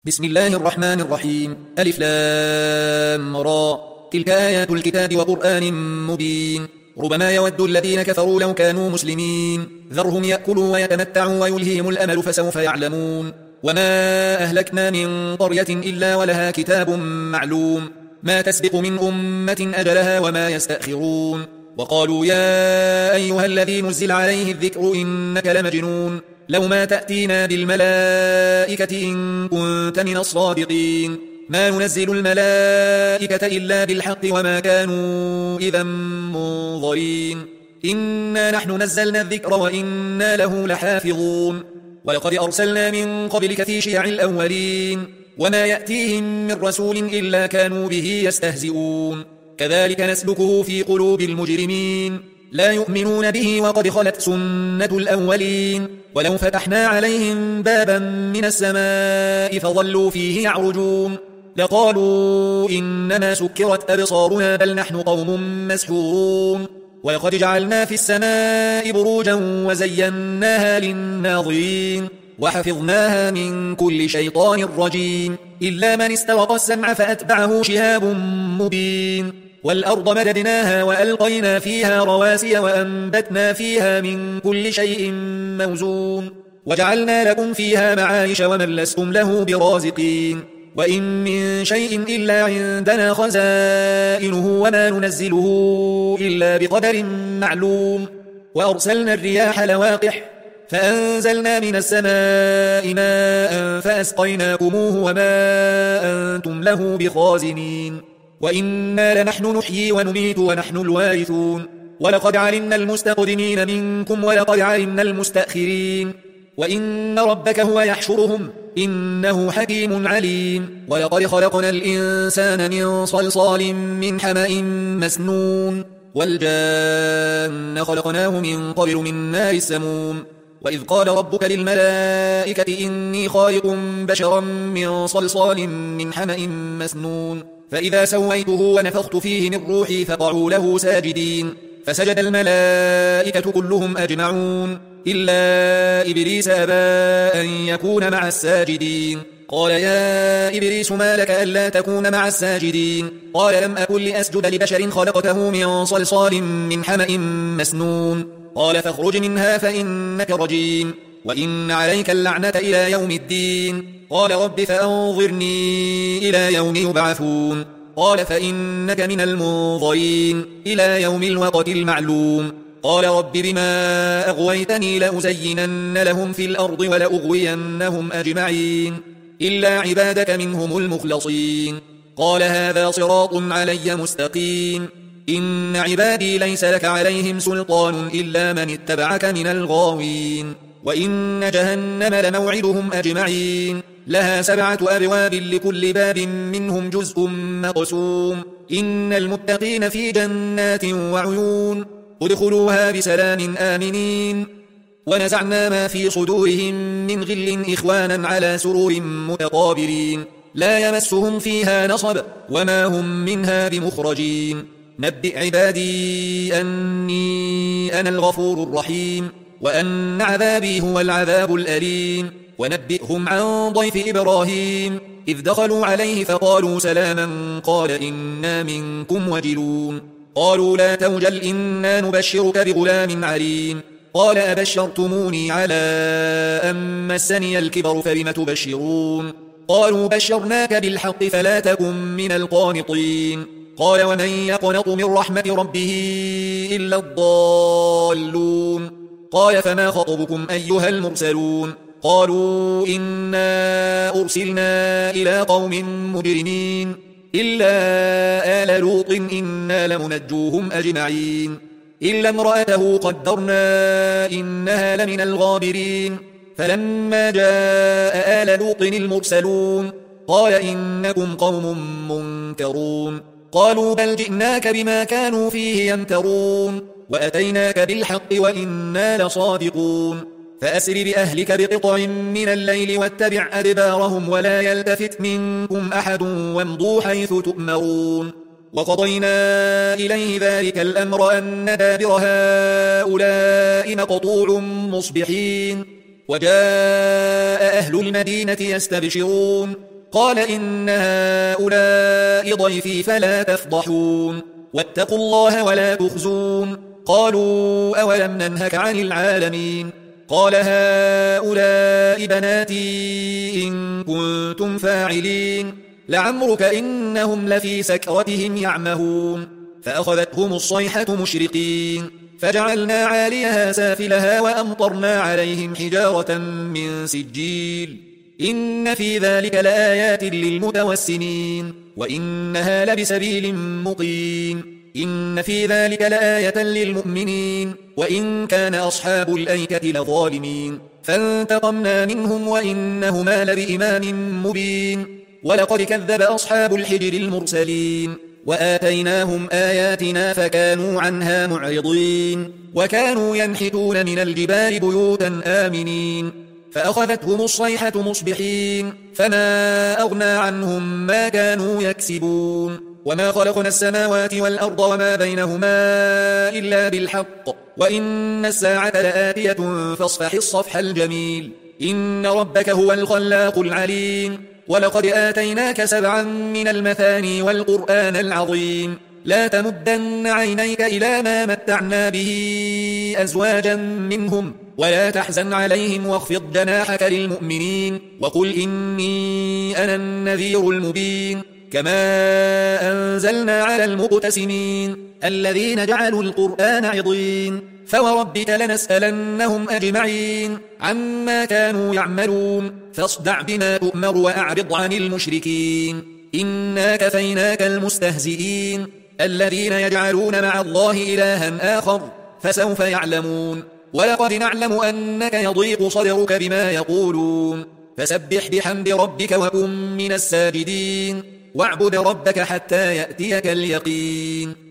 بسم الله الرحمن الرحيم. ألف لام را. تلك آيات الكتاب وقرآن مبين. ربما يود الذين كفروا لو كانوا مسلمين ذرهم يأكلوا ويتمتعوا ويلهيهم الأمل فسوف يعلمون. وما أهلكنا من قرية إلا ولها كتاب معلوم ما تسبق من أمة أجلها وما يستأخرون. وقالوا يا أيها الذي نزل عليه الذكر إنك لمجنون لو ما تأتينا بالملائكة إن كنت من الصادقين. ما ننزل الملائكة إلا بالحق وما كانوا إذا منظرين. إنا نحن نزلنا الذكر وإنا له لحافظون. ولقد أرسلنا من قبلك في شيع الأولين وما يأتيهم من رسول إلا كانوا به يستهزئون. كذلك نسلكه في قلوب المجرمين لا يؤمنون به وقد خلت سنة الأولين. ولو فتحنا عليهم بابا من السماء فظلوا فيه يعرجون لقالوا إنما سكرت أبصارنا بل نحن قوم مسحورون. ولقد جعلنا في السماء بروجا وزيناها للناظرين وحفظناها من كل شيطان رجيم إلا من استوق السمع فأتبعه شهاب مبين. والأرض مددناها وألقينا فيها رواسي وأنبتنا فيها من كل شيء موزون وجعلنا لكم فيها معايش ومن لستم له برازقين. وإن من شيء إلا عندنا خزائنه وما ننزله إلا بقدر معلوم. وأرسلنا الرياح لواقح فأنزلنا من السماء ماء فأسقيناكموه وما أنتم له بخازنين. وإنا لنحن نحيي ونميت ونحن الوارثون. ولقد علمنا المستقدمين منكم ولقد علمنا المستأخرين. وإن ربك هو يحشرهم إنه حكيم عليم. ولقد خلقنا الإنسان من صلصال من حمأ مسنون والجان خلقناه من قبل من نار السموم. وإذ قال ربك للملائكة إني خالق بشرا من صلصال من حمأ مسنون فإذا سويته ونفخت فيه من روحي فقعوا له ساجدين فسجد الملائكة كلهم أجمعون إلا إبليس أبى أن يكون مع الساجدين. قال يا إبليس ما لك ألا تكون مع الساجدين؟ قال لم أكن لأسجد لبشر خلقته من صلصال من حمأ مسنون. قال فاخرج منها فإنك رجيم وإن عليك اللعنة إلى يوم الدين. قال رب فأنظرني إلى يوم يبعثون. قال فإنك من المنظرين إلى يوم الوقت المعلوم. قال رب بما أغويتني لأزينن لهم في الأرض ولأغوينهم أجمعين إلا عبادك منهم المخلصين. قال هذا صراط علي مستقيم. إن عبادي ليس لك عليهم سلطان إلا من اتبعك من الغاوين. وإن جهنم لموعدهم أجمعين لها 7 أبواب لكل باب منهم جزء مقسوم. إن المتقين في جنات وعيون ادخلوها بسلام آمنين. ونزعنا ما في صدورهم من غل إخوانا على سرور متقابلين لا يمسهم فيها نصب وما هم منها بمخرجين. نبئ عبادي أني أنا الغفور الرحيم وأن عذابي هو العذاب الأليم. ونبئهم عن ضيف إبراهيم إذ دخلوا عليه فقالوا سلاما قال إنا منكم وجلون. قالوا لا توجل إنا نبشرك بغلام عليم. قال أبشرتموني على أن مسني الكبر فبم تبشرون؟ قالوا بشرناك بالحق فلا تكن من القانطين. قال ومن يقنط من رحمة ربه إلا الضالون. قال فما خطبكم أيها المرسلون؟ قالوا إنا أرسلنا إلى قوم مجرمين إلا آل لوط إنا لمنجوهم أجمعين إلا امرأته قدرنا إنها لمن الغابرين. فلما جاء آل لوط المرسلون قال إنكم قوم منكرون. قالوا بل جئناك بما كانوا فيه يمترون وأتيناك بالحق وإنا لصادقون. فأسر بأهلك بقطع من الليل واتبع أدبارهم ولا يلتفت منكم أحد وامضوا حيث تؤمرون. وقضينا إليه ذلك الأمر أن دابر هؤلاء مقطوع مصبحين. وجاء أهل المدينة يستبشرون قال إن هؤلاء ضيفي فلا تفضحون واتقوا الله ولا تخزون قالوا أولم ننهك عن العالمين قال هؤلاء بناتي إن كنتم فاعلين لعمرك إنهم لفي سكرتهم يعمهون فأخذتهم الصيحة مشرقين فجعلنا عاليها سافلها وأمطرنا عليهم حجارة من سجيل إن في ذلك لآيات للمتوسمين وإنها لبسبيل مقيم إن في ذلك لآية للمؤمنين وإن كان أصحاب الأيكة لظالمين فانتقمنا منهم وإنهما لبإمام مبين ولقد كذب أصحاب الحجر المرسلين وآتيناهم آياتنا فكانوا عنها معرضين وكانوا ينحتون من الجبال بيوتا آمنين فأخذتهم الصيحة مصبحين فما أغنى عنهم ما كانوا يكسبون وما خلقنا السماوات والأرض وما بينهما إلا بالحق وإن الساعة لآتية فاصفح الصفح الجميل إن ربك هو الخلاق العليم ولقد آتيناك 7 من المثاني والقرآن العظيم لا تمدن عينيك إلى ما متعنا به أزواجا منهم ولا تحزن عليهم واخفض جناحك للمؤمنين وقل إني أنا النذير المبين كما أنزلنا على المقتسمين الذين جعلوا القرآن عضين فوربك لنسألنهم أجمعين عما كانوا يعملون فاصدع بما تؤمر وأعرض عن المشركين إنا كفيناك المستهزئين الذين يجعلون مع الله إلها آخر فسوف يعلمون ولقد نعلم أنك يضيق صدرك بما يقولون فسبح بحمد ربك وكن من الساجدين واعبد ربك حتى يأتيك اليقين